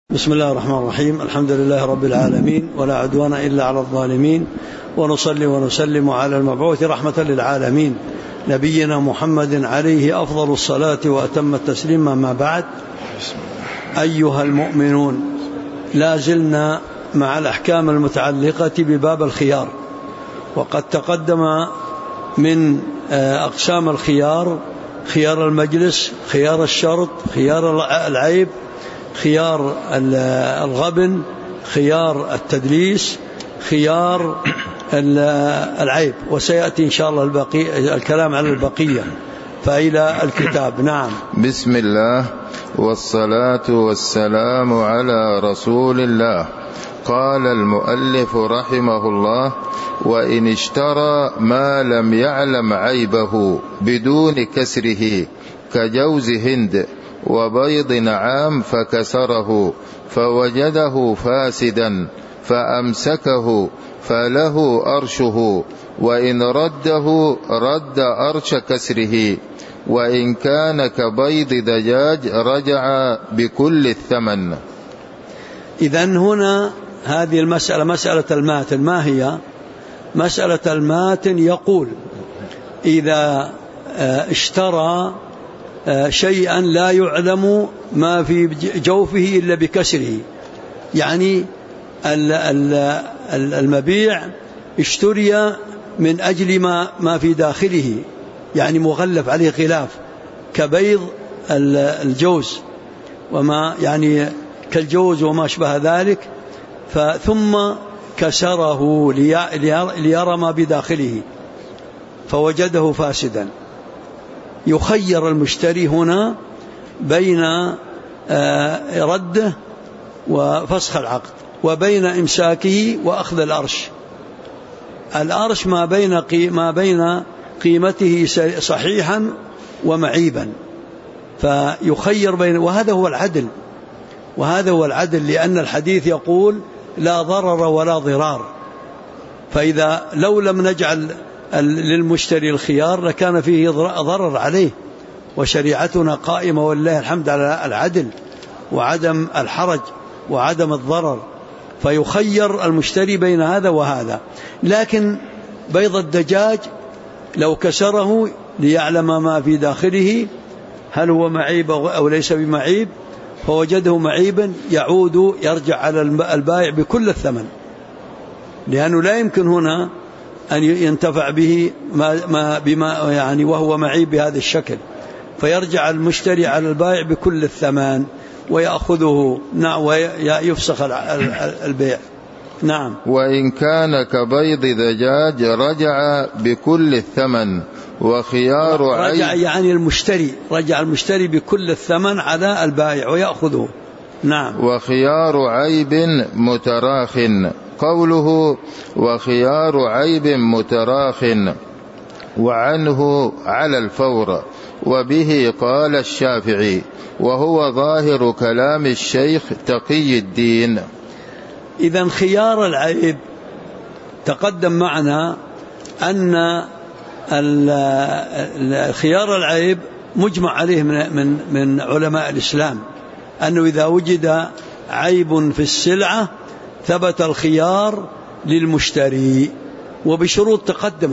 بسم الله الرحمن الرحيم. الحمد لله رب العالمين، ولا عدوان إلا على الظالمين، ونصلي ونسلم على المبعوث رحمة للعالمين نبينا محمد عليه أفضل الصلاة وأتم التسليم. ما بعد، أيها المؤمنون، لا زلنا مع الأحكام المتعلقة بباب الخيار، وقد تقدم من أقسام الخيار: خيار المجلس، خيار الشرط، خيار العيب، خيار الغبن، خيار التدليس، خيار العيب، وسيأتي إن شاء الله الكلام على البقية. فإلى الكتاب. نعم. بسم الله والصلاة والسلام على رسول الله. قال المؤلف رحمه الله: وإن اشترى ما لم يعلم عيبه بدون كسره كجوز هند وبيض نعام فكسره فوجده فاسدا فأمسكه فله أرشه، وإن رده رد أرش كسره، وإن كان كبيض دجاج رجع بكل الثمن. إذن هنا هذه المسألة مسألة الماتن. ما هي مسألة الماتن؟ يقول: إذا اشترى شيئا لا يعلم ما في جوفه إلا بكسره، يعني المبيع اشتري من أجل ما في داخله، يعني مغلف عليه غلاف، كبيض الجوز وما يعني كالجوز وما شبه ذلك، ثم كسره ليرى ما بداخله فوجده فاسدا. يخير المشتري هنا بين رده وفسخ العقد، وبين إمساكه وأخذ الأرش. الأرش ما بين قيمته صحيحا ومعيبا، فيخير بين، وهذا هو العدل، لأن الحديث يقول: لا ضرر ولا ضرار. فإذا لو لم نجعل للمشتري الخيار لكان فيه ضرر عليه، وشريعتنا قائمة والله الحمد على العدل وعدم الحرج وعدم الضرر، فيخير المشتري بين هذا وهذا. لكن بيض الدجاج لو كسره ليعلم ما في داخله هل هو معيب أو ليس بمعيب، فوجده معيبا يرجع على البائع بكل الثمن، لأنه لا يمكن هنا أن ينتفع به بما يعني وهو معيب بهذا الشكل، فيرجع المشتري على البائع بكل الثمن ويأخذه ويفسخ البيع. نعم. وإن كان كبيض دجاج رجع بكل الثمن. وخيار رجع يعني رجع المشتري بكل الثمن على البائع ويأخذه. نعم. وخيار عيب متراخ. قوله وخيار عيب متراخ وعنه على الفور، وبه قال الشافعي، وهو ظاهر كلام الشيخ تقي الدين. إذن خيار العيب تقدم معنا أن خيار العيب مجمع عليه من علماء الإسلام، أنه إذا وجد عيب في السلعة ثبت الخيار للمشتري، وبشروط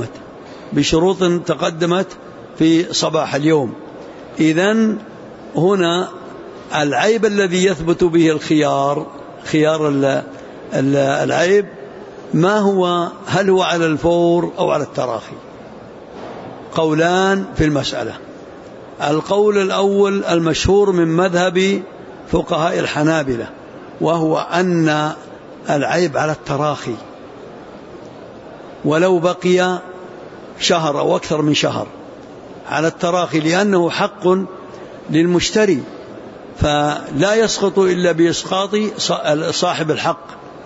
تقدمت في صباح اليوم. إذن هنا العيب الذي يثبت به خيار العيب ما هو؟ هل هو على الفور أو على التراخي؟ قولان في المسألة. القول الأول المشهور من مذهب فقهاء الحنابلة، وهو أن العيب على التراخي، ولو بقي شهر أو أكثر من شهر، على التراخي، لأنه حق للمشتري، فلا يسقط إلا بإسقاط صاحب الحق.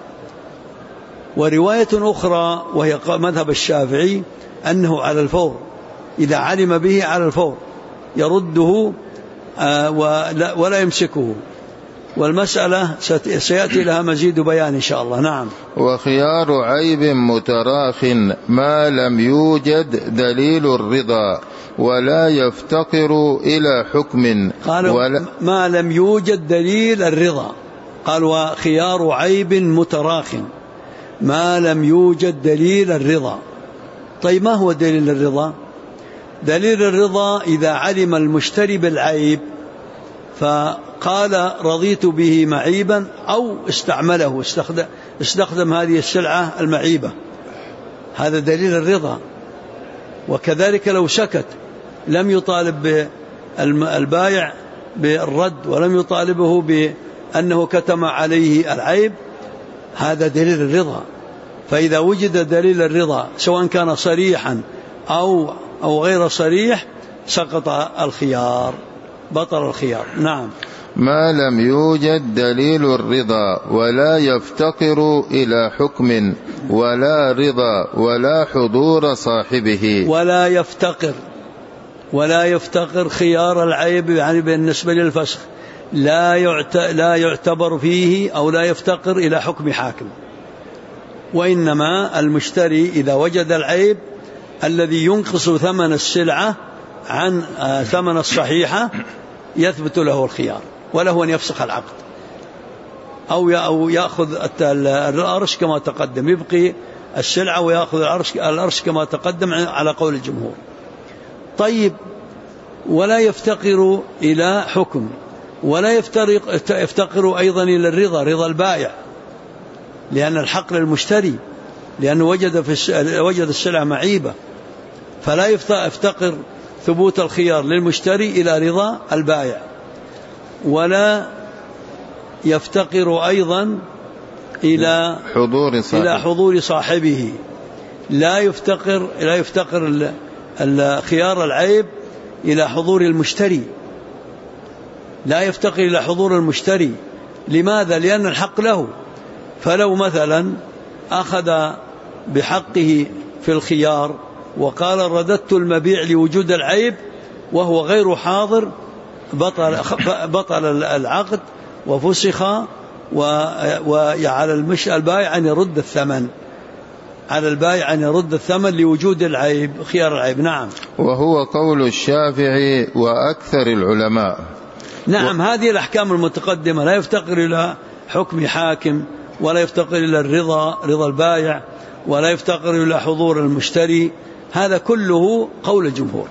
ورواية أخرى وهي مذهب الشافعي أنه على الفور، إذا علم به على الفور يرده ولا يمسكه، والمسألة سيأتي لها مزيد بيان إن شاء الله. نعم. وخيار عيب متراخ ما لم يوجد دليل الرضا ولا يفتقر إلى حكم. قالوا ما لم يوجد دليل الرضا، قال وخيار عيب متراخٍ ما لم يوجد دليل الرضا. طيب ما هو دليل الرضا؟ دليل الرضا إذا علم المشتري بالعيب فقال رضيت به معيبا، أو استعمله استخدم هذه السلعة المعيبة، هذا دليل الرضا. وكذلك لو سكت لم يطالب البائع بالرد ولم يطالبه بأنه كتم عليه العيب، هذا دليل الرضا. فإذا وجد دليل الرضا سواء كان صريحا أو غير صريح سقط الخيار، بطل الخيار. نعم. ما لم يوجد دليل الرضا ولا يفتقر إلى حكم ولا رضا ولا حضور صاحبه. ولا يفتقر خيار العيب، يعني بالنسبة للفسخ لا يعتبر فيه أو لا يفتقر إلى حكم حاكم، وإنما المشتري إذا وجد العيب الذي ينقص ثمن السلعة عن ثمن الصحيحة يثبت له الخيار، وله أن يفسخ العقد أو يأخذ الأرش كما تقدم، يبقي السلعة ويأخذ الأرش كما تقدم على قول الجمهور. طيب، ولا يفتقر إلى حكم ولا يفتقر أيضا إلى الرضا، رضا البائع، لأن الحق للمشتري، لأنه وجد السلعة معيبة، فلا يفتقر ثبوت الخيار للمشتري إلى رضا البائع. ولا يفتقر أيضا إلى حضور صاحبه، لا يفتقر خيار العيب إلى حضور المشتري، لا يفتقر إلى حضور المشتري. لماذا؟ لأن الحق له. فلو مثلا أخذ بحقه في الخيار وقال رددت المبيع لوجود العيب وهو غير حاضر، بطل العقد وفسخ، وعلى البائع أن يرد الثمن، على البائع أن يرد الثمن لوجود العيب، خيار العيب. نعم. وهو قول الشافعي وأكثر العلماء. نعم. هذه الأحكام المتقدمة لا يفتقر إلى حكم حاكم ولا يفتقر إلى رضا البائع ولا يفتقر إلى حضور المشتري، هذا كله قول الجمهور.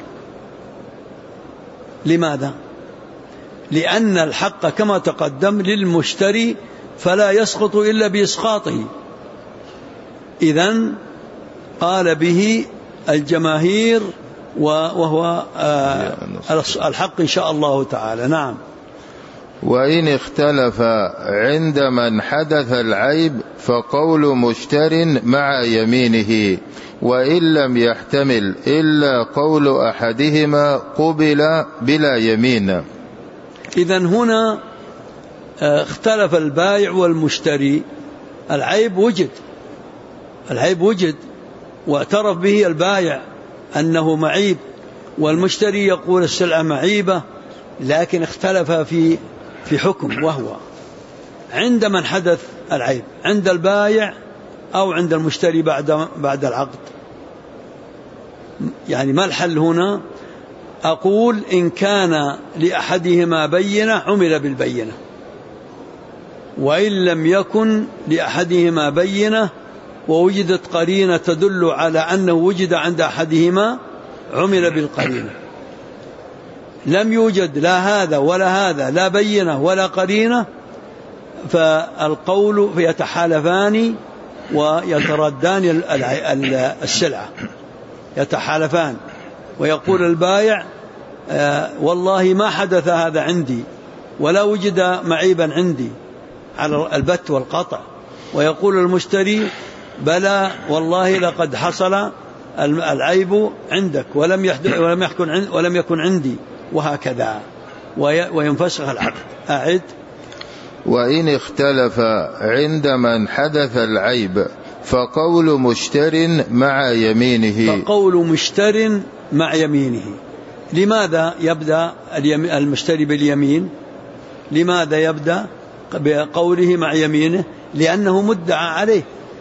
لماذا؟ لأن الحق كما تقدم للمشتري فلا يسقط إلا بإسقاطه. إذن قال به الجماهير وهو الحق إن شاء الله تعالى. نعم. وإن اختلف عند من حدث العيب فقول مشتر مع يمينه، وإن لم يحتمل إلا قول أحدهما قبل بلا يمين. إذن هنا اختلف البائع والمشتري، العيب وجد واعترف به البائع أنه معيب، والمشتري يقول السلعة معيبة، لكن اختلف في حكم، وهو عند من حدث العيب، عند البائع أو عند المشتري بعد العقد. يعني ما الحل هنا؟ أقول إن كان لأحدهما بينة عمل بالبينة، وإن لم يكن لأحدهما بينة ووجدت قرينة تدل على أنه وجد عند أحدهما عمل بالقرينة. لم يوجد لا هذا ولا هذا، لا بينة ولا قرينة، فالقول يتحالفان ويتردان السلعة، يتحالفان، ويقول البائع والله ما حدث هذا عندي ولا وجد معيبا عندي على البت والقطع، ويقول المشتري بلى والله لقد حصل العيب عندك ولم يكن عندي، وهكذا، وينفسخ العقد. أعد. وإن اختلف عند من حدث العيب فقول مشتر مع يمينه. فقول مشتر مع يمينه. لماذا يبدأ المشتري باليمين؟ لماذا يبدأ بقوله مع يمينه؟ لأنه مدعى عليه،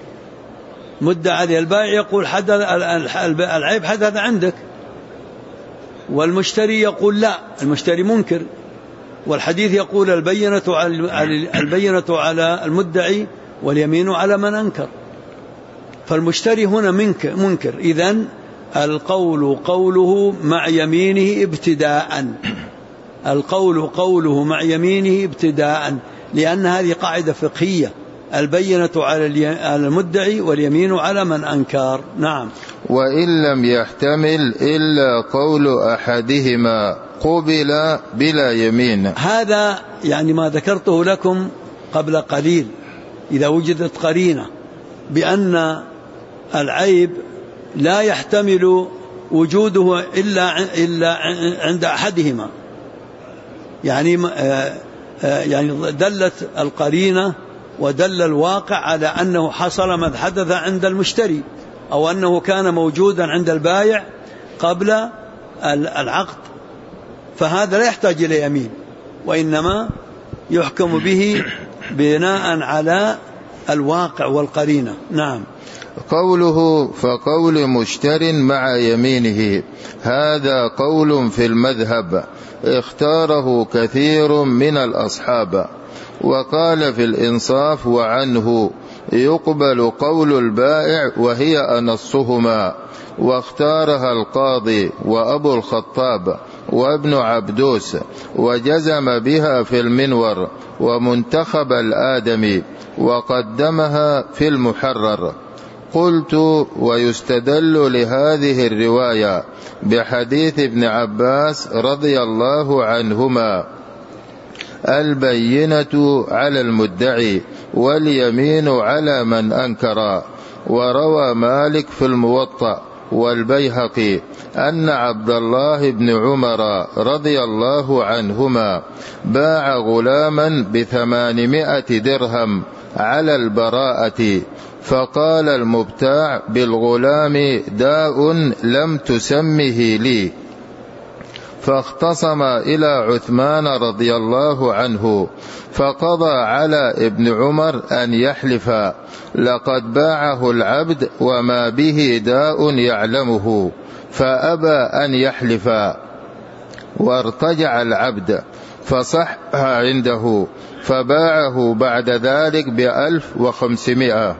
البائع يقول العيب حدث عندك، والمشتري يقول لا، المشتري منكر، والحديث يقول البينة على المدعي واليمين على من أنكر، فالمشتري هنا منكر، إذن القول قوله مع يمينه ابتداء، القول قوله مع يمينه ابتداء، لأن هذه قاعدة فقهية، البينة على المدعي واليمين على من أنكر. نعم. وإن لم يحتمل إلا قول أحدهما قبل بلا يمين. هذا يعني ما ذكرته لكم قبل قليل، إذا وجدت قرينة بأن العيب لا يحتمل وجوده إلا عند أحدهما، يعني دلت القرينة ودل الواقع على أنه حصل ما حدث عند المشتري، أو أنه كان موجودا عند البائع قبل العقد، فهذا لا يحتاج إلى يمين، وإنما يحكم به بناء على الواقع والقرينة. نعم. قوله فقول مشتر مع يمينه، هذا قول في المذهب اختاره كثير من الأصحاب، وقال في الإنصاف وعنه يقبل قول البائع وهي أنصهما، واختارها القاضي وأبو الخطاب وابن عبدوس، وجزم بها في المنور ومنتخب الآدمي، وقدمها في المحرر. قلت ويستدل لهذه الرواية بحديث ابن عباس رضي الله عنهما البينة على المدعي واليمين على من أنكر. وروى مالك في الموطأ والبيهقي أن عبد الله بن عمر رضي الله عنهما باع غلاما ب800 درهم على البراءة، فقال المبتاع بالغلام داء لم تسمه لي، فاختصم إلى عثمان رضي الله عنه، فقضى على ابن عمر أن يحلف لقد باعه العبد وما به داء يعلمه، فأبى أن يحلف، وارتجع العبد فصح عنده، فباعه بعد ذلك ب1500.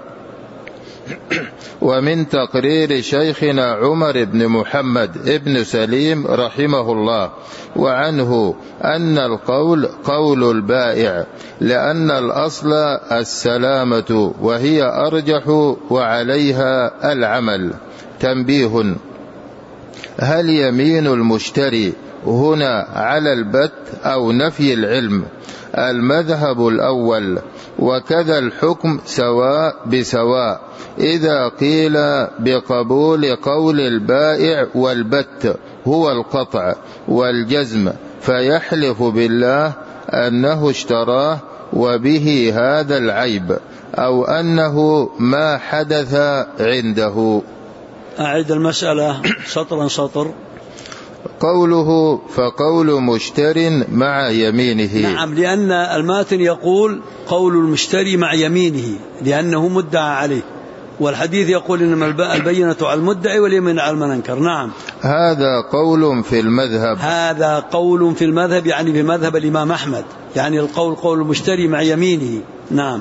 ومن تقرير شيخنا عمر بن محمد ابن سليم رحمه الله وعنه أن القول قول البائع، لأن الأصل السلامة وهي أرجح وعليها العمل. تنبيه: هل يمين المشتري هنا على البت أو نفي العلم؟ المذهب الأول، وكذا الحكم سواء بسواء إذا قيل بقبول قول البائع والبت هو القطع والجزم، فيحلف بالله أنه اشتراه وبه هذا العيب، أو أنه ما حدث عنده. أعد المسألة سطرا سطر. قوله فقول مشتر مع يمينه. نعم، لأن الماتن يقول قول المشتري مع يمينه لأنه مدعى عليه، والحديث يقول إنما البينة على المدعي واليمين على من أنكر. نعم. هذا قول في المذهب. هذا قول في المذهب، يعني في مذهب الإمام أحمد، يعني القول قول المشتري مع يمينه. نعم.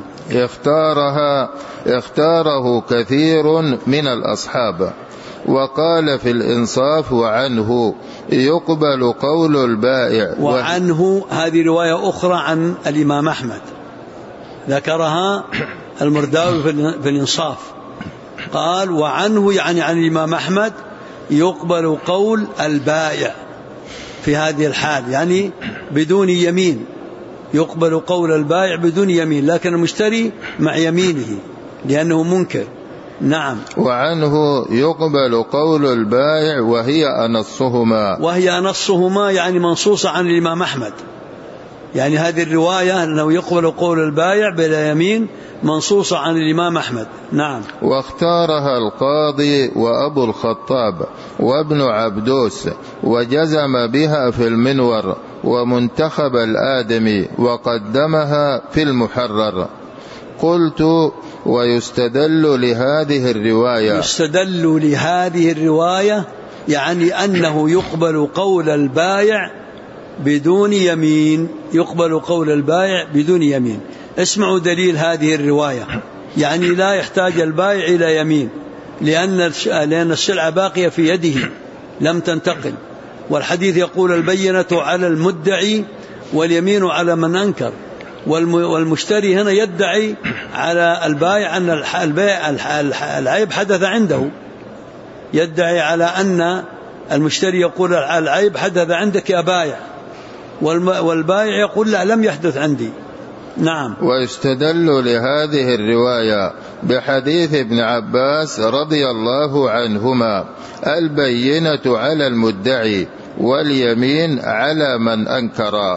اختاره كثير من الأصحاب. وقال في الإنصاف وعنه يقبل قول البائع. وعنه هذه رواية أخرى عن الإمام أحمد ذكرها المرداوي في الإنصاف، قال وعنه يعني عن الإمام أحمد يقبل قول البائع في هذه الحال، يعني بدون يمين، يقبل قول البائع بدون يمين، لكن المشتري مع يمينه لأنه منكر. نعم. وعنه يقبل قول البائع وهي أنصهما يعني منصوصة عن الإمام أحمد، يعني هذه الرواية أنه يقبل قول البائع بلا يمين منصوصة عن الإمام أحمد. نعم. واختارها القاضي وأبو الخطاب وابن عبدوس، وجزم بها في المنور ومنتخب الآدمي، وقدمها في المحرر. قلت ويستدل لهذه الرواية. يستدل لهذه الرواية يعني أنه يقبل قول البائع بدون يمين، يقبل قول البائع بدون يمين. اسمعوا دليل هذه الرواية، يعني لا يحتاج البائع إلى يمين، لأن السلعة باقية في يده لم تنتقل. والحديث يقول البينة على المدعي واليمين على من أنكر. والمشتري هنا يدعي على البائع أن العيب حدث عنده، يدعي على أن المشتري يقول العيب حدث عندك يا بائع، والبائع يقول لا، لم يحدث عندي. نعم. ويستدل لهذه الرواية بحديث ابن عباس رضي الله عنهما: البينة على المدعي واليمين على من أنكر.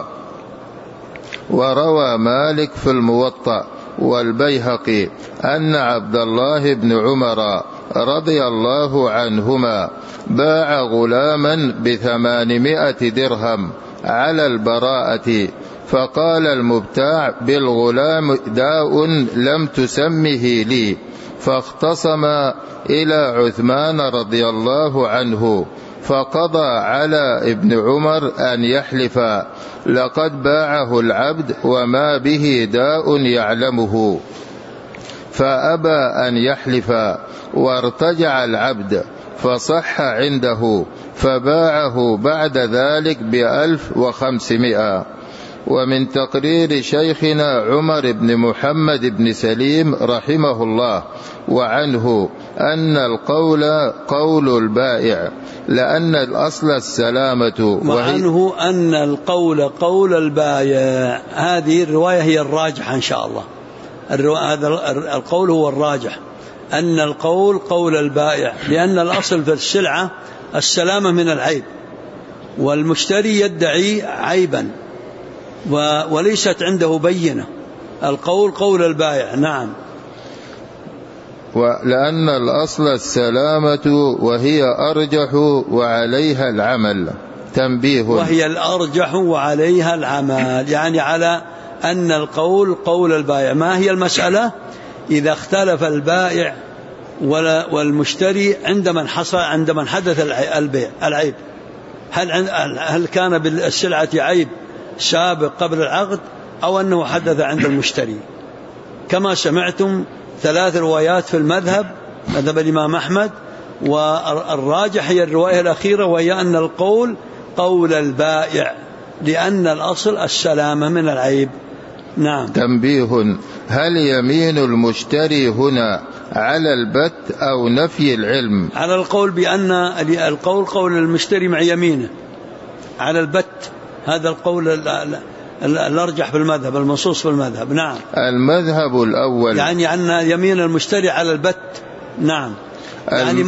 وروى مالك في الموطأ والبيهقي أن عبد الله بن عمر رضي الله عنهما باع غلاما ب800 درهم على البراءة، فقال المبتاع بالغلام: داء لم تسمه لي. فاختصم إلى عثمان رضي الله عنه، فقضى على ابن عمر أن يحلف: لقد باعه العبد وما به داء يعلمه. فأبى أن يحلف، وارتجع العبد، فصح عنده، فباعه بعد ذلك ب1500. ومن تقرير شيخنا عمر بن محمد بن سليم رحمه الله وعنه أن القول قول البائع، لأن الأصل السلامة. وعنه أن القول قول البائع. هذه الرواية هي الراجحة إن شاء الله. هذا القول هو الراجح، أن القول قول البائع، لأن الأصل في السلعة السلامة من العيب، والمشتري يدعي عيبا وليست عنده بينة. القول قول البائع. نعم. ولأن الأصل السلامة وهي أرجح وعليها العمل. تنبيه. وهي الأرجح وعليها العمل، يعني على أن القول قول البائع. ما هي المسألة؟ إذا اختلف البائع والمشتري عندما حدث العيب، هل كان بالسلعة عيب سابق قبل العقد أو أنه حدث عند المشتري؟ كما سمعتم 3 روايات في المذهب، مذهب الإمام أحمد، والراجح هي الرواية الأخيرة، وهي أن القول قول البائع، لأن الأصل السلامة من العيب. نعم. تنبيه: هل يمين المشتري هنا على البت أو نفي العلم؟ على القول بأن القول قول المشتري مع يمينه على البت، هذا القول الأرجح في المذهب، المنصوص في المذهب. نعم. المذهب الأول يعني أن يمين المشتري على البت. نعم. يعني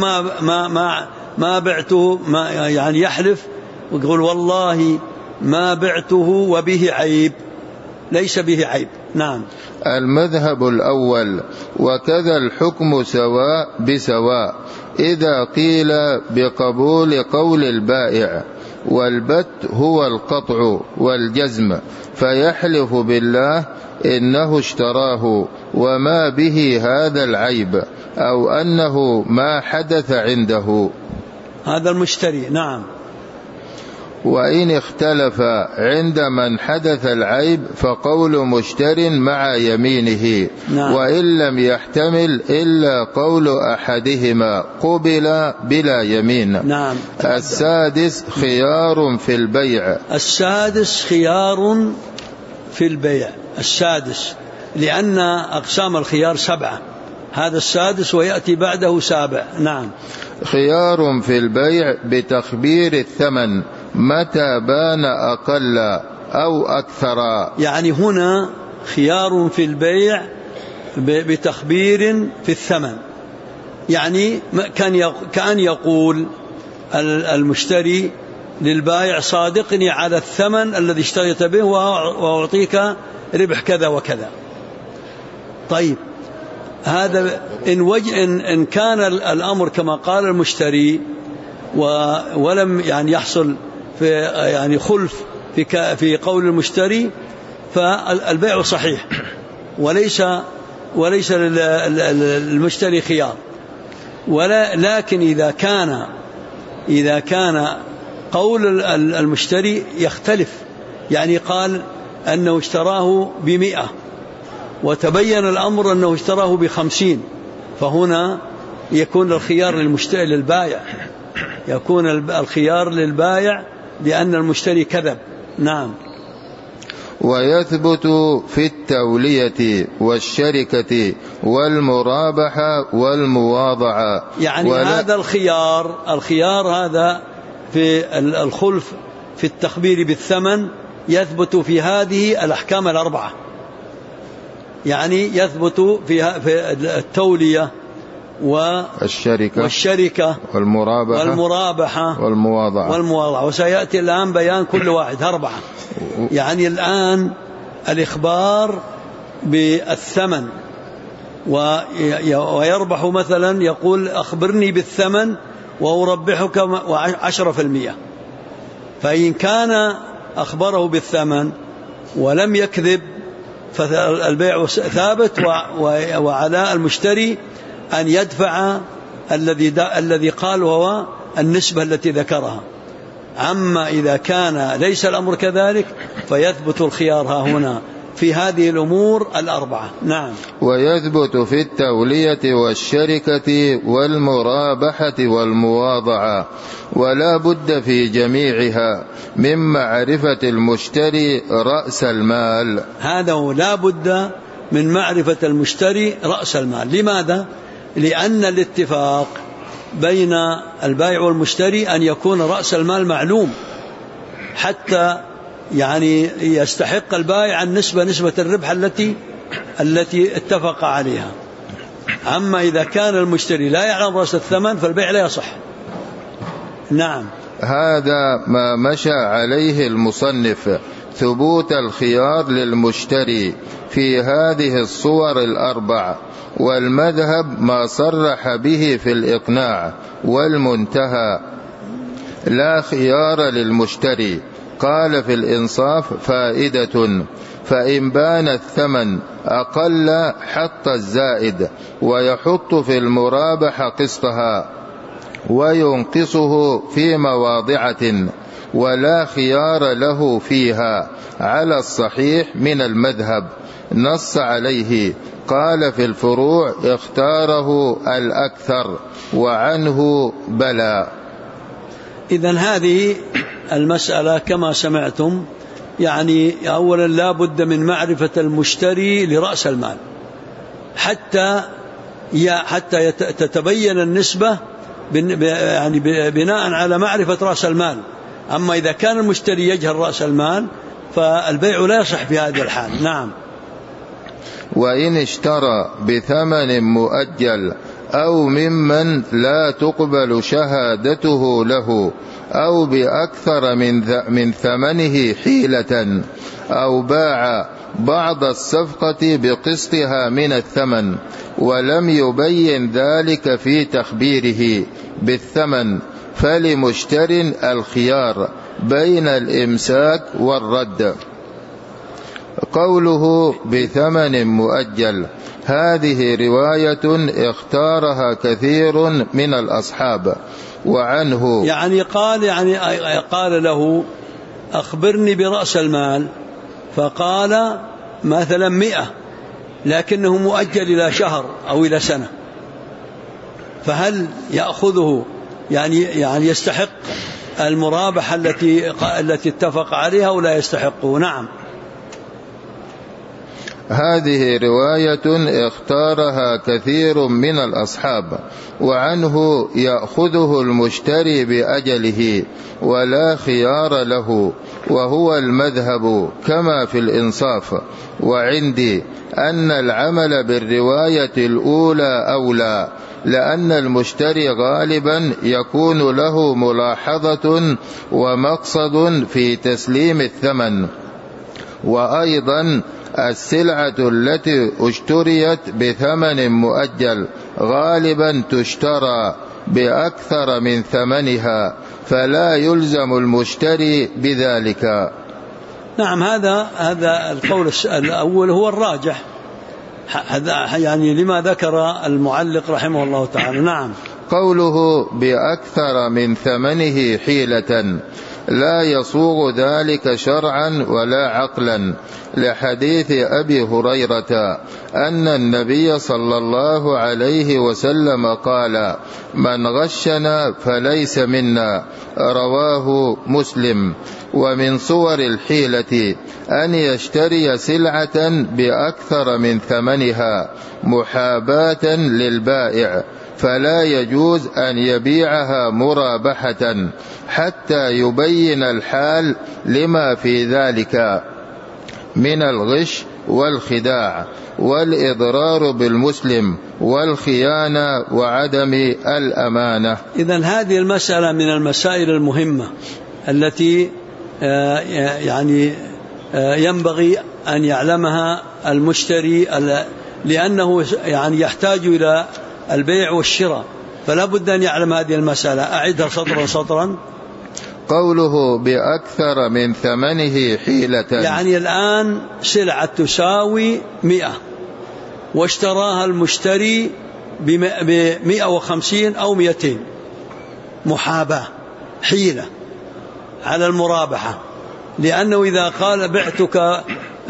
ما بعته، يعني يحلف ويقول والله ما بعته وبه عيب، ليس به عيب. نعم. المذهب الأول: وكذا الحكم سواء بسواء إذا قيل بقبول قول البائع، والبت هو القطع والجزم، فيحلف بالله إنه اشتراه وما به هذا العيب، أو أنه ما حدث عنده. هذا المشتري. نعم. وإن اختلف عند من حدث العيب فقول مشتر مع يمينه. نعم. وإن لم يحتمل إلا قول أحدهما قبل بلا يمين. نعم. السادس: خيار في البيع. السادس خيار في البيع. السادس، لأن أقسام الخيار 7، هذا السادس ويأتي بعده 7. نعم. خيار في البيع بتخبير الثمن متى بان أقل أو أكثر. يعني هنا خيار في البيع بتخبير في الثمن، يعني كأن يقول المشتري للبائع: صادقني على الثمن الذي اشتريت به وأعطيك ربح كذا وكذا. طيب، هذا إن كان الأمر كما قال المشتري ولم يعني يحصل في خلف في قول المشتري، فالبيع صحيح وليس للمشتري خيار. لكن إذا كان قول المشتري يختلف، يعني قال أنه اشتراه ب100 وتبين الأمر أنه اشتراه ب50، فهنا يكون الخيار للبائع، يكون الخيار للبائع لأن المشتري كذب. نعم. ويثبت في التولية والشركة والمرابحة والمواضعة، يعني هذا الخيار هذا في الخلف في التخبير بالثمن يثبت في هذه الأحكام الأربعة، يعني يثبت في التولية والشركة والمرابحة والمواضعة، وسيأتي الآن بيان كل واحد 4. يعني الآن الإخبار بالثمن ويربح مثلا، يقول أخبرني بالثمن وأربحك 10%، فإن كان أخبره بالثمن ولم يكذب فالبيع ثابت، وعلى المشتري أن يدفع الذي قال هو النسبة التي ذكرها. أما إذا كان ليس الأمر كذلك فيثبت الخيار ها هنا في هذه الأمور الأربعة. نعم. ويثبت في التولية والشركة والمرابحة والمواضعة، ولا بد في جميعها من معرفة المشتري رأس المال. هذا هو، لا بد من معرفة المشتري رأس المال. لماذا؟ لأن الاتفاق بين البائع والمشتري أن يكون رأس المال معلوم، حتى يعني يستحق البائع نسبة الربح التي اتفق عليها. أما إذا كان المشتري لا يعلم رأس الثمن فالبيع لا يصح. نعم. هذا ما مشى عليه المصنف، ثبوت الخيار للمشتري في هذه الصور الأربع، والمذهب ما صرح به في الإقناع، والمنتهى لا خيار للمشتري. قال في الإنصاف فائدة: فإن بان الثمن أقل حط الزائد، ويحط في المرابح قسطها وينقصه في مواضعة، ولا خيار له فيها على الصحيح من المذهب. نص عليه. قال في الفروع: اختاره الأكثر، وعنه بلى. إذن هذه المسألة كما سمعتم، يعني أولا لا بد من معرفة المشتري لرأس المال حتى تتبين النسبة، يعني بناء على معرفة رأس المال. أما إذا كان المشتري يجهل رأس المال فالبيع لا يصح في هذه الحال. نعم. وإن اشترى بثمن مؤجل أو ممن لا تقبل شهادته له، أو بأكثر من ثمنه حيلة، أو باع بعض الصفقة بقسطها من الثمن ولم يبين ذلك في تخبيره بالثمن، فلمشتر الخيار بين الإمساك والرد. قوله بثمن مؤجل، هذه رواية اختارها كثير من الأصحاب، وعنه يعني قال له أخبرني برأس المال، فقال مثلا 100، لكنه مؤجل إلى شهر أو إلى سنة، فهل يأخذه يعني يستحق المرابحة التي اتفق عليها ولا يستحقه؟ نعم. هذه رواية اختارها كثير من الأصحاب، وعنه يأخذه المشتري بأجله ولا خيار له، وهو المذهب كما في الإنصاف. وعندي أن العمل بالرواية الأولى أولى، لأن المشتري غالبا يكون له ملاحظة ومقصد في تسليم الثمن. وأيضا السلعة التي اشتريت بثمن مؤجل غالبا تشترى بأكثر من ثمنها، فلا يلزم المشتري بذلك. نعم. هذا القول الأول هو الراجح، يعني لما ذكر المعلق رحمه الله تعالى. نعم. قوله بأكثر من ثمنه حيلة لا يصوغ ذلك شرعا ولا عقلا، لحديث أبي هريرة أن النبي صلى الله عليه وسلم قال: من غشنا فليس منا، رواه مسلم. ومن صور الحيلة أن يشتري سلعة بأكثر من ثمنها محاباة للبائع، فلا يجوز أن يبيعها مرابحة حتى يبين الحال لما في ذلك من الغش والخداع والإضرار بالمسلم والخيانة وعدم الأمانة. إذن هذه المسألة من المسائل المهمة التي ينبغي أن يعلمها المشتري، لأنه يحتاج إلى البيع والشراء، فلا بد أن يعلم هذه المسألة. أعدها سطرا سطرا. قوله بأكثر من ثمنه حيلة، يعني الآن سلعة تساوي 100 واشتراها المشتري ب150 أو 200، محاباة، حيلة على المرابحة، لأنه إذا قال بعتك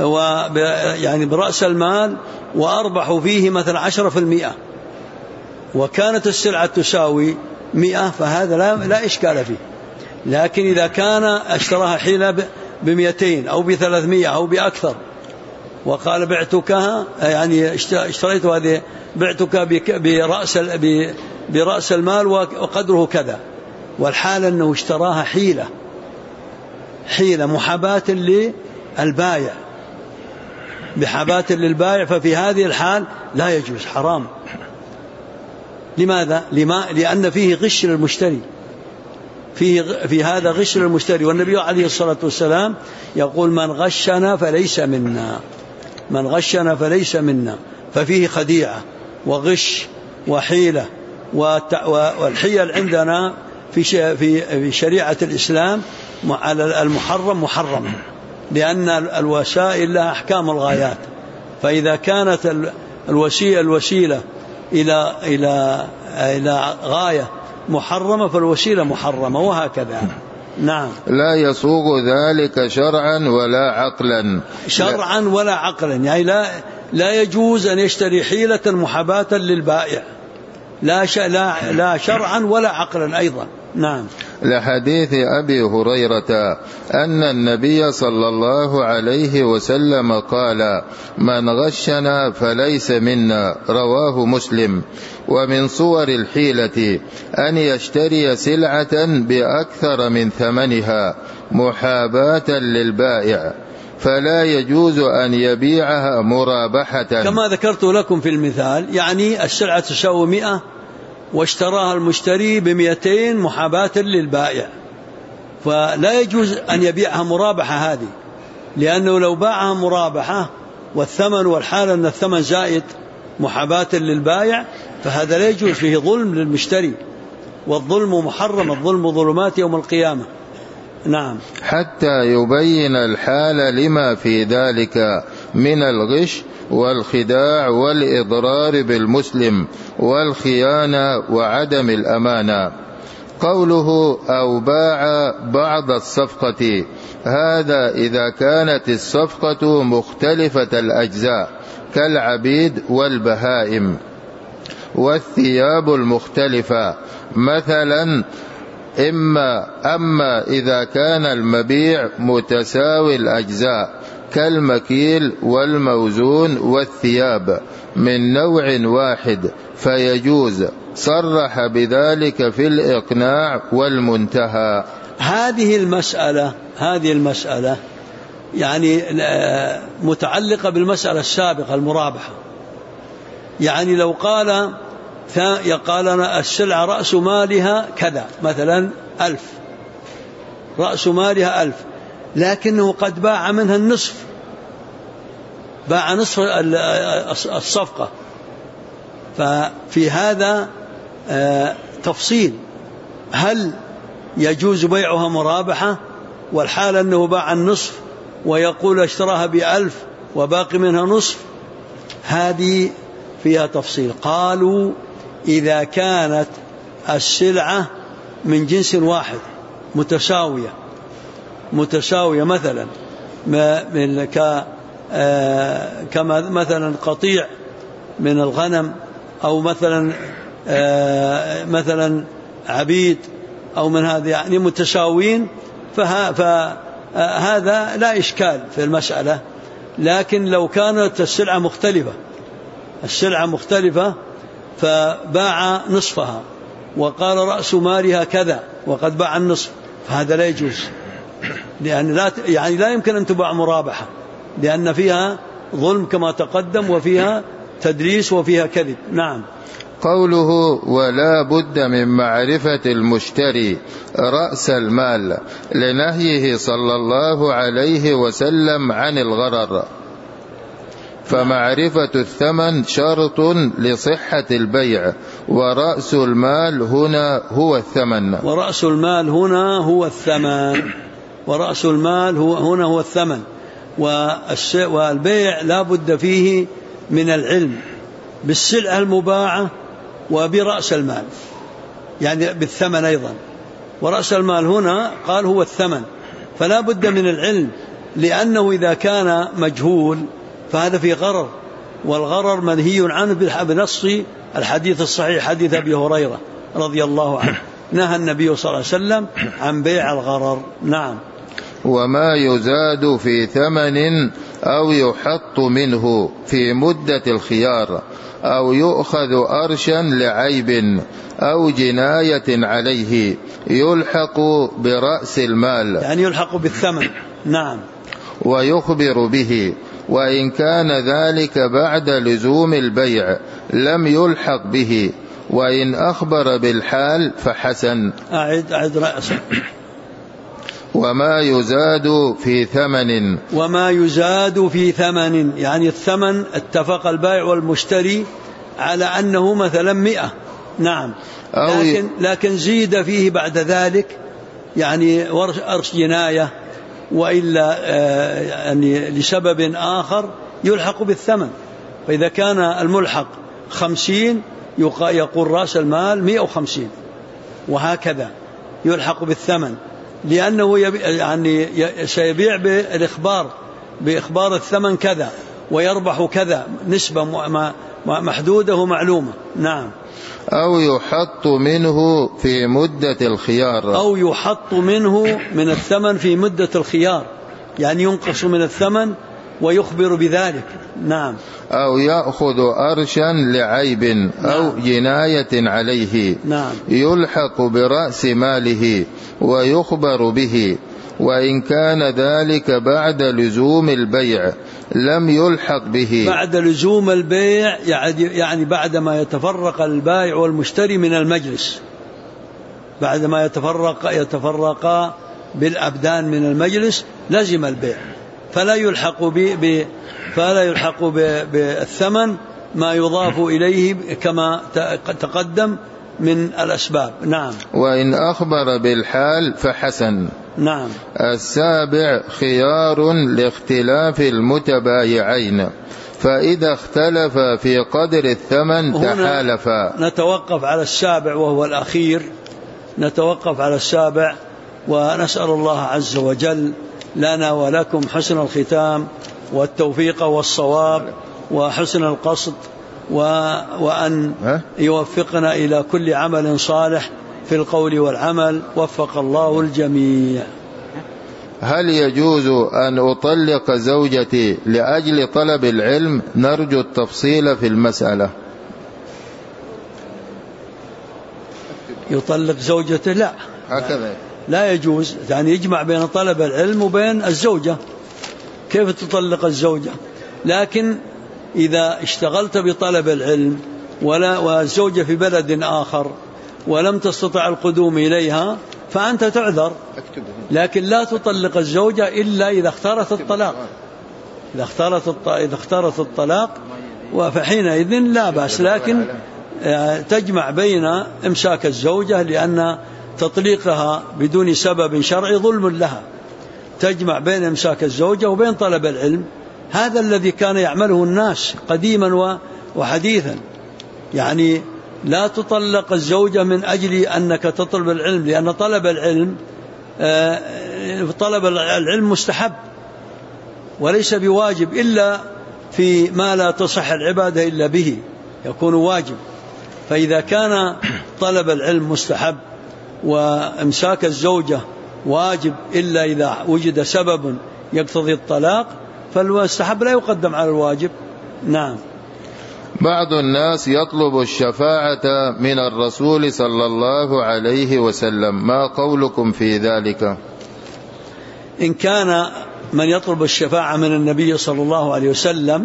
برأس المال وأربح فيه مثلا 10%، وكانت السلعة تساوي 100، فهذا لا إشكال فيه. لكن إذا كان اشتراها حيلة ب200 أو ب300 أو بأكثر، وقال بعتكها اشتريت هذه بعتك برأس المال وقدره كذا، والحال أنه اشتراها حيلة محاباة للبائع، بحاباة للبائع، ففي هذه الحال لا يجوز، حرام. لماذا؟ لأن فيه غش للمشتري، في هذا غش للمشتري، والنبي عليه الصلاة والسلام يقول: من غشنا فليس منا، من غشنا فليس منا. ففيه خديعة وغش وحيلة، والحيل عندنا في شريعة الإسلام على المحرم محرم، لأن الوسائل لها أحكام الغايات، فإذا كانت الوسيلة إلى غاية محرمة فالوسيلة محرمة، وهكذا. نعم. لا يصوغ ذلك شرعا ولا عقلا. شرعا ولا عقلا، يعني لا يجوز أن يشتري حيلة محاباة للبائع، لا شرعا ولا عقلا أيضا. نعم. لحديث أبي هريرة أن النبي صلى الله عليه وسلم قال: من غشنا فليس منا، رواه مسلم. ومن صور الحيلة أن يشتري سلعة بأكثر من ثمنها محاباة للبائع، فلا يجوز أن يبيعها مرابحة، كما ذكرت لكم في المثال. يعني السلعة تساوي 100 واشتراها المشتري ب200 محاباة للبائع، فلا يجوز أن يبيعها مرابحة هذه، لأنه لو باعها مرابحة والثمن والحال أن الثمن زائد محاباة للبائع، فهذا لا يجوز، فيه ظلم للمشتري، والظلم محرم، الظلم ظلمات يوم القيامة. نعم. حتى يبين الحال لما في ذلك من الغش والخداع والإضرار بالمسلم والخيانة وعدم الأمانة. قوله أو باع بعض الصفقة، هذا إذا كانت الصفقة مختلفة الأجزاء كالعبيد والبهائم والثياب المختلفة مثلا. أما إذا كان المبيع متساوي الأجزاء كالمكيل والموزون والثياب من نوع واحد فيجوز، صرح بذلك في الإقناع والمنتهى. هذه المسألة يعني متعلقة بالمسألة السابقة المرابحة. يعني لو قال السلعة رأس مالها كذا، مثلا 1000، رأس مالها 1000، لكنه قد باع منها النصف، باع نصف الصفقة، ففي هذا تفصيل: هل يجوز بيعها مرابحة والحال أنه باع النصف ويقول اشتراها ب1000 وباقي منها نصف؟ هذه فيها تفصيل. قالوا إذا كانت السلعة من جنس واحد متساوية مثلا كما مثلا قطيع من الغنم، أو مثلا عبيد أو من هذا، يعني متساوين، فهذا لا إشكال في المسألة. لكن لو كانت السلعة مختلفة فباع نصفها وقال رأس مالها كذا وقد باع النصف، فهذا لا يجوز، لأن لا يمكن أن تباع مرابحة، لأن فيها ظلم كما تقدم، وفيها تدليس، وفيها كذب. نعم. قوله ولا بد من معرفة المشتري رأس المال لنهيه صلى الله عليه وسلم عن الغرر، فمعرفة الثمن شرط لصحة البيع، ورأس المال هنا هو الثمن. والبيع لا بد فيه من العلم بالسلعة المباعة وبرأس المال، يعني بالثمن أيضا. ورأس المال هنا قال هو الثمن، فلا بد من العلم، لأنه إذا كان مجهول فهذا في غرر، والغرر منهي عنه بنص الحديث الصحيح، حديث أبي هريرة رضي الله عنه، نهى النبي صلى الله عليه وسلم عن بيع الغرر. نعم. وما يزاد في ثمن أو يحط منه في مدة الخيار، أو يؤخذ أرشا لعيب أو جناية عليه، يلحق برأس المال، يعني يلحق بالثمن. نعم. ويخبر به، وإن كان ذلك بعد لزوم البيع لم يلحق به، وإن أخبر بالحال فحسن. أعد رأسه. وما يزاد في ثمن، يعني الثمن اتفق البائع والمشتري على أنه مثلا 100. نعم. لكن زيد فيه بعد ذلك، يعني أرش جناية وإلا يعني لسبب آخر، يلحق بالثمن. فإذا كان الملحق 50 يقول رأس المال 150، وهكذا يلحق بالثمن، لأنه يعني سيبيع بإخبار الثمن كذا ويربح كذا، نسبة محدودة ومعلومة. نعم. أو يحط منه في مدة الخيار، أو يحط منه من الثمن في مدة الخيار، يعني ينقص من الثمن ويخبر بذلك. نعم. أو يأخذ أرشا لعيب. نعم. أو جناية عليه. نعم. يلحق برأس ماله ويخبر به، وإن كان ذلك بعد لزوم البيع لم يلحق به. بعد لزوم البيع يعني بعدما يتفرق البائع والمشتري من المجلس، بعدما يتفرقا بالأبدان من المجلس لزم البيع، فلا يلحق بالثمن ما يضاف إليه كما تقدم من الأسباب. نعم. وإن أخبر بالحال فحسن. نعم. السابع خيار لاختلاف المتبايعين، فإذا اختلف في قدر الثمن تحالفا. نتوقف على السابع وهو الأخير، نتوقف على السابع، ونسأل الله عز وجل لنا ولكم حسن الختام والتوفيق والصواب وحسن القصد، وأن يوفقنا إلى كل عمل صالح في القول والعمل. وفق الله الجميع. هل يجوز أن أطلق زوجتي لأجل طلب العلم؟ نرجو التفصيل في المسألة. يطلق زوجته؟ لا، هكذا لا يجوز، يعني يجمع بين طلب العلم وبين الزوجة. كيف تطلق الزوجة؟ لكن إذا اشتغلت بطلب العلم والزوجة في بلد آخر ولم تستطع القدوم إليها فأنت تعذر، لكن لا تطلق الزوجة إلا إذا اختارت الطلاق. إذا اختارت الطلاق فحينئذ لا بأس، لكن تجمع بين إمساك الزوجة، لأن تطليقها بدون سبب شرعي ظلم لها. تجمع بين إمساك الزوجة وبين طلب العلم، هذا الذي كان يعمله الناس قديما وحديثا. يعني لا تطلق الزوجة من أجل أنك تطلب العلم، لأن طلب العلم مستحب وليس بواجب، إلا في ما لا تصح العبادة إلا به يكون واجب. فإذا كان طلب العلم مستحب وإمساك الزوجة واجب إلا إذا وجد سبب يقتضي الطلاق، فالمستحب لا يقدم على الواجب. نعم. بعض الناس يطلب الشفاعة من الرسول صلى الله عليه وسلم، ما قولكم في ذلك؟ إن كان من يطلب الشفاعة من النبي صلى الله عليه وسلم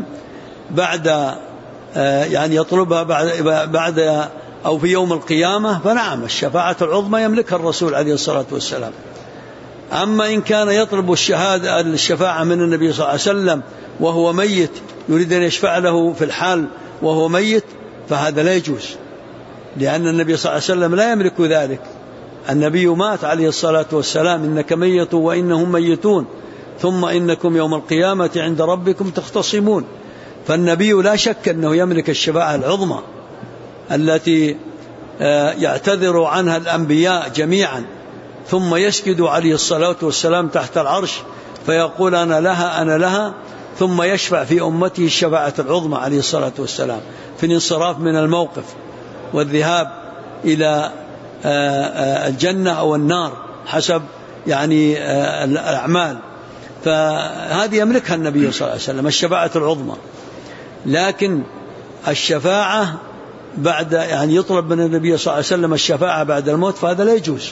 يعني يطلبها بعد أو في يوم القيامة، فنعم الشفاعة العظمى يملكها الرسول عليه الصلاة والسلام. أما إن كان يطلب الشفاعة من النبي صلى الله عليه وسلم وهو ميت، يريد أن يشفع له في الحال وهو ميت، فهذا لا يجوز، لأن النبي صلى الله عليه وسلم لا يملك ذلك. النبي مات عليه الصلاة والسلام: إنك ميت وإنهم ميتون ثم إنكم يوم القيامة عند ربكم تختصمون. فالنبي لا شك أنه يملك الشفاعة العظمى التي يعتذر عنها الأنبياء جميعا، ثم يسجد عليه الصلاة والسلام تحت العرش فيقول أنا لها أنا لها، ثم يشفع في أمته الشفاعة العظمى عليه الصلاة والسلام في الانصراف من الموقف والذهاب إلى الجنة أو النار حسب يعني الأعمال. فهذه يملكها النبي صلى الله عليه وسلم الشفاعة العظمى. لكن الشفاعة بعد يعني يطلب من النبي صلى الله عليه وسلم الشفاعة بعد الموت، فهذا لا يجوز.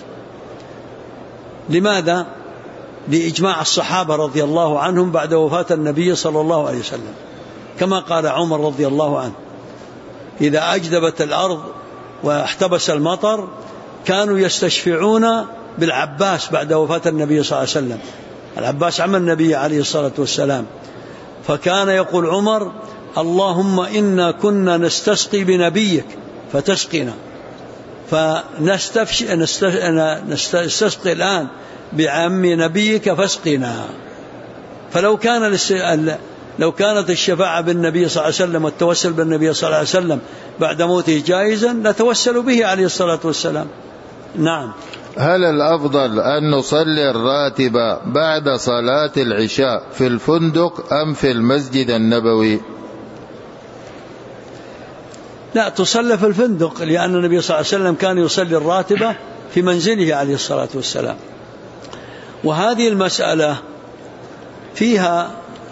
لماذا؟ لإجماع الصحابة رضي الله عنهم بعد وفاة النبي صلى الله عليه وسلم، كما قال عمر رضي الله عنه: إذا أجدبت الأرض واحتبس المطر كانوا يستشفعون بالعباس بعد وفاة النبي صلى الله عليه وسلم. العباس عم النبي عليه الصلاة والسلام، فكان يقول عمر: اللهم إنا كنا نستسقي بنبيك فتسقنا، فنستسقي الآن بعم نبيك فاسقنا. فلو كانت الشفاعة بالنبي صلى الله عليه وسلم والتوسل بالنبي صلى الله عليه وسلم بعد موته جائزا لتوسلوا به عليه الصلاة والسلام. نعم. هل الأفضل أن نصلي الراتبة بعد صلاة العشاء في الفندق أم في المسجد النبوي؟ لا، تصلي في الفندق، لأن النبي صلى الله عليه وسلم كان يصلي الراتبة في منزله عليه الصلاة والسلام. وهذه المسألة فيها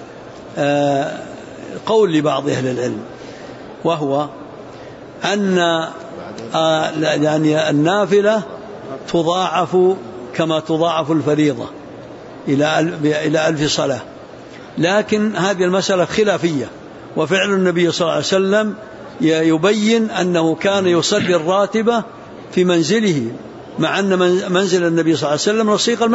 قول لبعض أهل العلم، وهو أن يعني النافلة تضاعف كما تضاعف الفريضة إلى 1000 صلاة، لكن هذه المسألة خلافية. وفعل النبي صلى الله عليه وسلم يبين أنه كان يصلي الراتبة في منزله، مع أن منزل النبي صلى الله عليه وسلم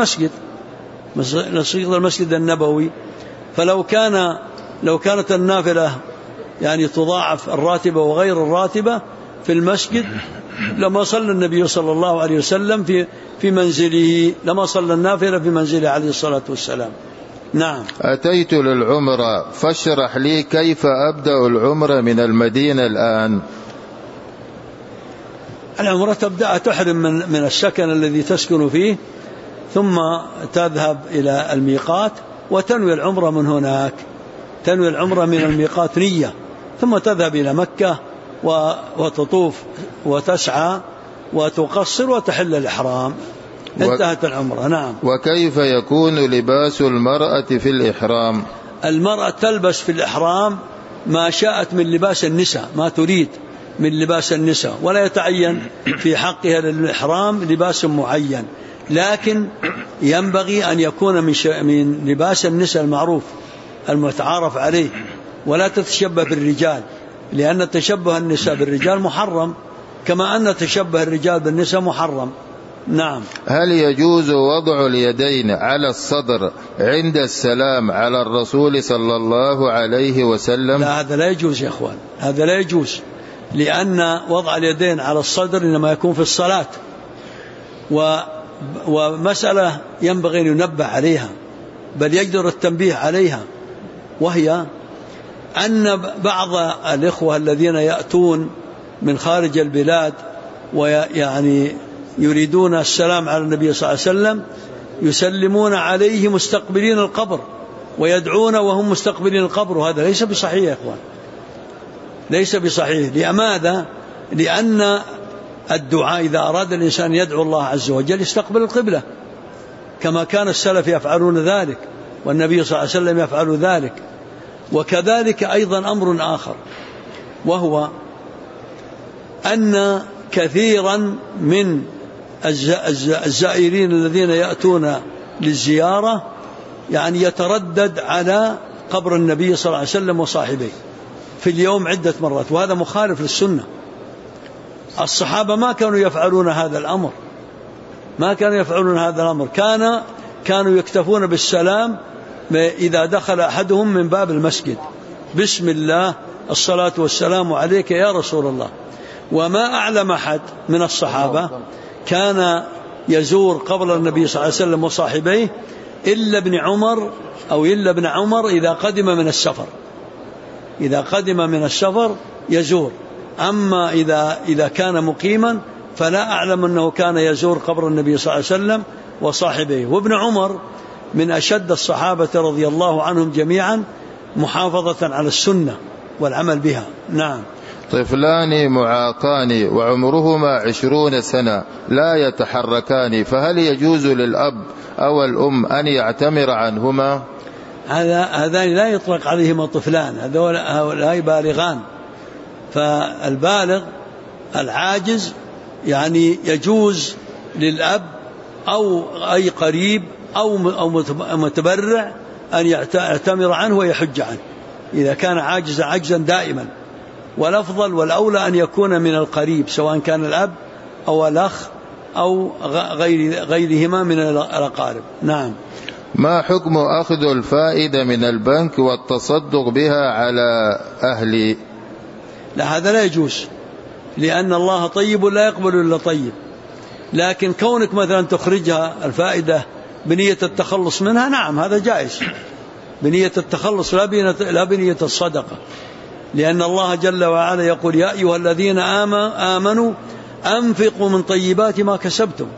رصيق المسجد النبوي. فلو كانت النافلة يعني تضاعف الراتبة وغير الراتبة في المسجد لما صلى النبي صلى الله عليه وسلم في منزله، لما صلى النافلة في منزله عليه الصلاة والسلام. نعم. أتيت للعمرة فاشرح لي كيف أبدأ العمرة من المدينة الآن. العمرة تبدأ تحرم من السكن الذي تسكن فيه، ثم تذهب إلى الميقات وتنوي العمرة من هناك، تنوي العمرة من الميقات نية، ثم تذهب إلى مكة وتطوف وتسعى وتقصر وتحل الإحرام، انتهت العمرة. نعم. وكيف يكون لباس المرأة في الإحرام؟ المرأة تلبس في الإحرام ما شاءت من لباس النساء، ما تريد من لباس النساء، ولا يتعين في حقها للإحرام لباس معين، لكن ينبغي أن يكون من لباس النساء المعروف المتعارف عليه، ولا تتشبه بالرجال، لأن تشبه النساء بالرجال محرم، كما أن تشبه الرجال بالنساء محرم. نعم. هل يجوز وضع اليدين على الصدر عند السلام على الرسول صلى الله عليه وسلم؟ لا، هذا لا يجوز يا أخوان، هذا لا يجوز، لأن وضع اليدين على الصدر إنما يكون في الصلاة، ومسألة ينبغي أن ينبه عليها، بل يجدر التنبيه عليها، وهي أن بعض الإخوة الذين يأتون من خارج البلاد ويعني يريدون السلام على النبي صلى الله عليه وسلم يسلمون عليه مستقبلين القبر ويدعون وهم مستقبلين القبر، وهذا ليس بصحيح يا إخوان، ليس بصحيح. لماذا؟ لأن الدعاء إذا أراد الإنسان يدعو الله عز وجل يستقبل القبلة كما كان السلف يفعلون ذلك، والنبي صلى الله عليه وسلم يفعل ذلك. وكذلك أيضا أمر آخر، وهو أن كثيرا من الزائرين الذين يأتون للزيارة يعني يتردد على قبر النبي صلى الله عليه وسلم وصاحبيه في اليوم عدة مرات، وهذا مخالف للسنة. الصحابة ما كانوا يفعلون هذا الأمر، ما كانوا يفعلون هذا الأمر، كانوا يكتفون بالسلام إذا دخل أحدهم من باب المسجد، بسم الله الصلاة والسلام عليك يا رسول الله. وما أعلم أحد من الصحابة كان يزور قبر النبي صلى الله عليه وسلم وصاحبيه إلا ابن عمر أو إلا ابن عمر إذا قدم من السفر، إذا قدم من السفر يزور. أما إذا كان مقيما فلا أعلم أنه كان يزور قبر النبي صلى الله عليه وسلم وصاحبيه. وابن عمر من أشد الصحابة رضي الله عنهم جميعا محافظة على السنة والعمل بها. نعم. طفلان معاقان وعمرهما 20 سنة لا يتحركان، فهل يجوز للأب أو الأم أن يعتمر عنهما؟ هذان لا يطلق عليهما طفلان، هؤلاء بالغان. فالبالغ العاجز يعني يجوز للأب أو أي قريب أو متبرع أن يعتمر عنه ويحج عنه إذا كان عاجزا دائما. والأفضل والأولى أن يكون من القريب، سواء كان الأب أو الأخ أو غيرهما من الأقارب. نعم. ما حكم أخذ الفائدة من البنك والتصدق بها على أهلي؟ لا، هذا لا يجوز، لأن الله طيب لا يقبل إلا طيب. لكن كونك مثلا تخرجها الفائدة بنية التخلص منها، نعم هذا جائز، بنية التخلص لا بنية الصدقة، لأن الله جل وعلا يقول يا أيها الذين آمنوا أنفقوا من طيبات ما كسبتم،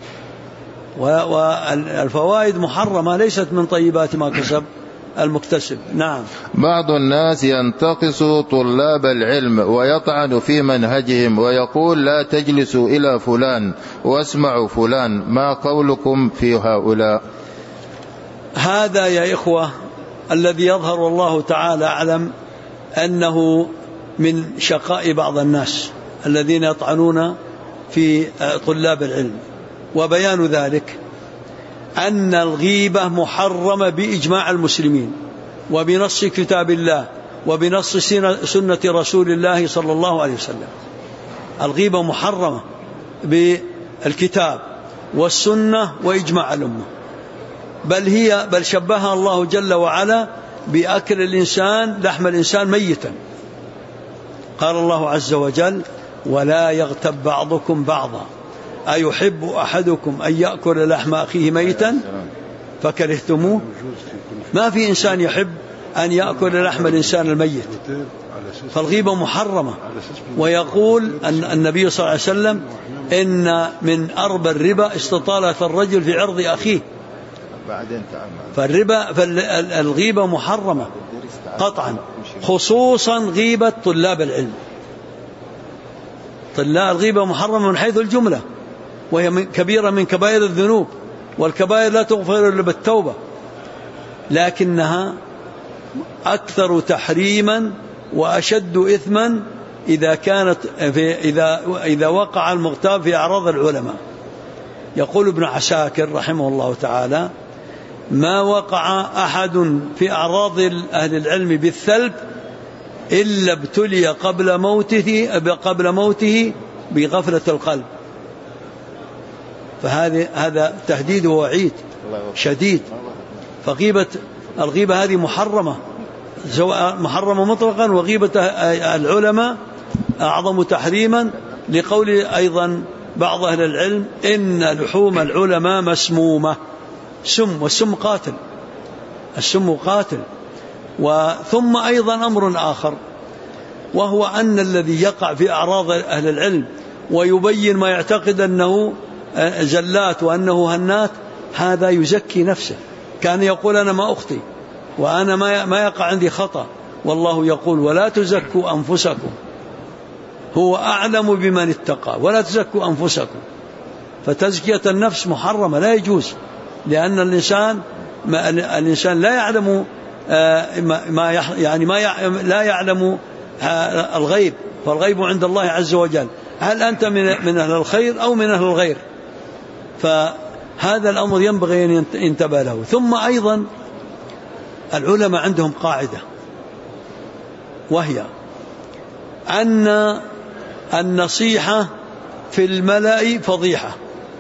والفوائد محرمة ليست من طيبات ما كسب المكتسب. نعم. بعض الناس ينتقص طلاب العلم ويطعن في منهجهم ويقول لا تجلسوا إلى فلان واسمعوا فلان، ما قولكم في هؤلاء؟ هذا يا إخوة الذي يظهر الله تعالى أعلم أنه من شقاء بعض الناس الذين يطعنون في طلاب العلم. وبيان ذلك أن الغيبة محرمة بإجماع المسلمين وبنص كتاب الله وبنص سنة رسول الله صلى الله عليه وسلم. الغيبة محرمة بالكتاب والسنة وإجماع الأمة، بل شبهها الله جل وعلا بأكل الإنسان لحم الإنسان ميتا. قال الله عز وجل ولا يغتب بعضكم بعضا أيحب أحدكم أن يأكل لحم أخيه ميتا فكرهتموه. ما في إنسان يحب أن يأكل لحم الإنسان الميت، فالغيبة محرمة. ويقول أن النبي صلى الله عليه وسلم إن من أربى الربا استطالة الرجل في عرض أخيه. فالغيبة محرمة قطعا، خصوصا غيبة طلاب العلم. الغيبة محرمة من حيث الجملة، وهي كبيرة من كبائر الذنوب، والكبائر لا تغفر إلا بالتوبة، لكنها أكثر تحريما وأشد إثما إذا وقع المغتاب في أعراض العلماء. يقول ابن عساكر رحمه الله تعالى ما وقع أحد في أعراض أهل العلم بالثلب إلا ابتلي قبل موته بغفلة القلب. فهذا تهديد ووعيد شديد. الغيبة هذه محرمة، محرمة مطلقا، وغيبة العلماء أعظم تحريما، لقول أيضا بعض أهل العلم إن لحوم العلماء مسمومة، سم، والسم قاتل، السم قاتل. وثم أيضا أمر آخر، وهو أن الذي يقع في أعراض أهل العلم ويبين ما يعتقد أنه زلات وأنه هنات، هذا يزكي نفسه. كان يقول أنا ما أخطي وأنا ما يقع عندي خطأ، والله يقول ولا تزكوا أنفسكم هو أعلم بمن اتقى ولا تزكوا أنفسكم. فتزكية النفس محرمة، لا يجوز، لأن الإنسان لا يعلم لا يعلم الغيب، فالغيب عند الله عز وجل. هل أنت من أهل الخير أو من أهل الغير؟ فهذا الأمر ينبغي أن ينتبه له. ثم أيضا العلماء عندهم قاعدة، وهي أن النصيحة في الملأ فضيحة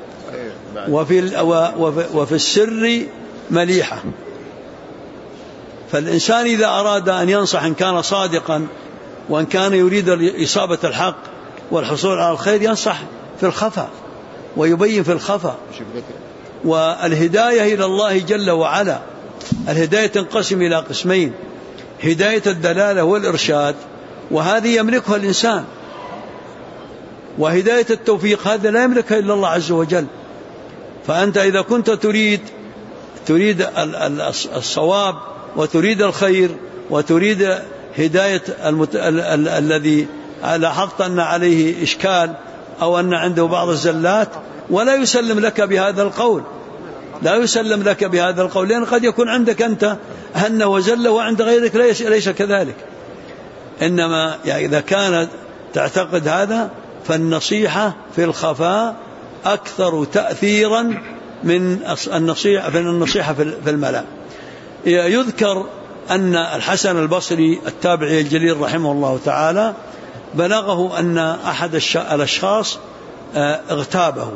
وفي السر مليحة. فالإنسان إذا أراد أن ينصح، إن كان صادقا وإن كان يريد إصابة الحق والحصول على الخير، ينصح في الخفاء ويبين في الخفاء. والهداية إلى الله جل وعلا، الهداية تنقسم إلى قسمين: هداية الدلالة والإرشاد، وهذه يملكها الإنسان، وهداية التوفيق هذا لا يملكها إلا الله عز وجل. فأنت إذا كنت تريد الصواب وتريد الخير وتريد هداية الذي لاحظت أن عليه إشكال أو أن عنده بعض الزلات، ولا يسلم لك بهذا القول، لا يسلم لك بهذا القول، لأن قد يكون عندك أنت هن وزل وعند غيرك ليس كذلك. إنما إذا كانت تعتقد هذا، فالنصيحة في الخفاء أكثر تأثيرا من النصيحة في الملأ. يذكر أن الحسن البصري التابعي الجليل رحمه الله تعالى بلغه أن أحد الأشخاص اغتابه،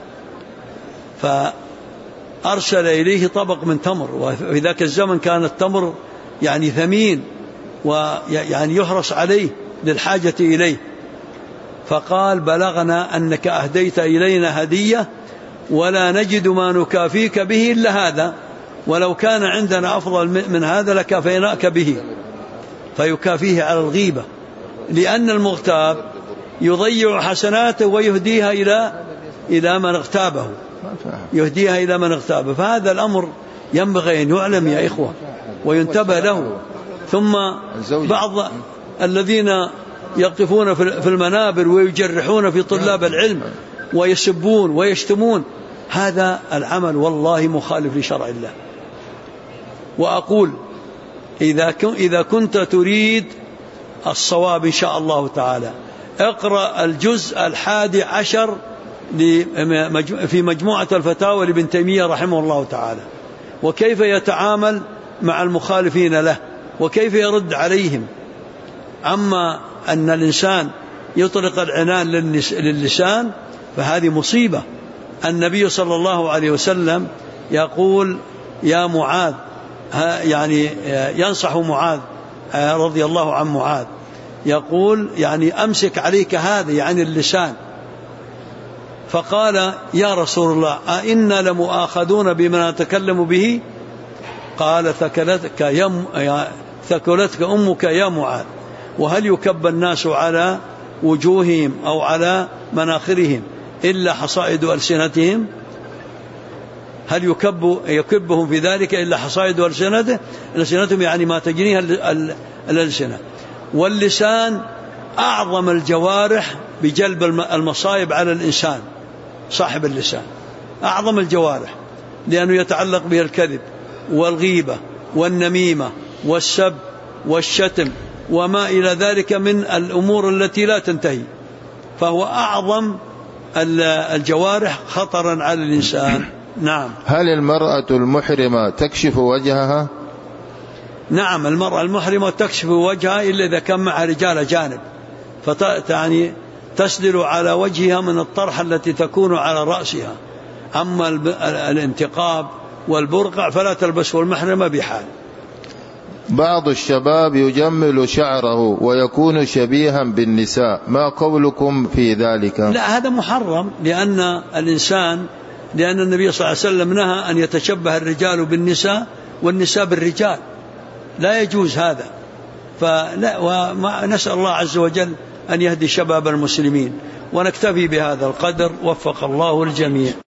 فأرسل إليه طبق من تمر، وفي ذاك الزمن كان التمر ثمين يحرص عليه للحاجة إليه. فقال: بلغنا أنك أهديت إلينا هدية ولا نجد ما نكافيك به إلا هذا، ولو كان عندنا أفضل من هذا لكافيناك به. فيكافيه على الغيبة، لأن المغتاب يضيع حسناته ويهديها إلى من اغتابه، يهديها إلى من اغتابه. فهذا الأمر ينبغي أن يعلم يا إخوة وينتبه له. ثم بعض الذين يقفون في المنابر ويجرحون في طلاب العلم ويسبون ويشتمون، هذا العمل والله مخالف لشرع الله. وأقول إذا كنت تريد الصواب إن شاء الله تعالى، اقرأ الجزء 11 في مجموعة الفتاوى لابن تيمية رحمه الله تعالى، وكيف يتعامل مع المخالفين له وكيف يرد عليهم. أما أن الإنسان يطلق العنان للسان فهذه مصيبة. النبي صلى الله عليه وسلم يقول: يا معاذ، ينصح معاذ رضي الله عن معاذ، يقول أمسك عليك هذا اللسان. فقال: يا رسول الله، أئنا لمؤاخذون بما نتكلم به؟ قال: ثكلتك أمك يا معاذ. وهل يكب الناس على وجوههم أو على مناخرهم إلا حصائد ألسنتهم؟ هل يكبهم في ذلك إلا حصائد ألسنتهم، ما تجنيها الألسنة. واللسان أعظم الجوارح بجلب المصائب على الإنسان. صاحب اللسان أعظم الجوارح، لأنه يتعلق به الكذب والغيبة والنميمة والسب والشتم وما إلى ذلك من الأمور التي لا تنتهي، فهو أعظم الجوارح خطرا على الإنسان. نعم. هل المرأة المحرمة تكشف وجهها؟ نعم، المرأة المحرمة تكشف وجهها إلا إذا كان معها رجال أجانب، تسدل على وجهها من الطرحة التي تكون على رأسها. أما الانتقاب والبرقع فلا تلبسه المحرمة بحال. بعض الشباب يجمل شعره ويكون شبيها بالنساء، ما قولكم في ذلك؟ لا، هذا محرم، لأن النبي صلى الله عليه وسلم نهى أن يتشبه الرجال بالنساء والنساء بالرجال، لا يجوز هذا. ونسأل الله عز وجل أن يهدي شباب المسلمين. ونكتفي بهذا القدر، وفق الله الجميع.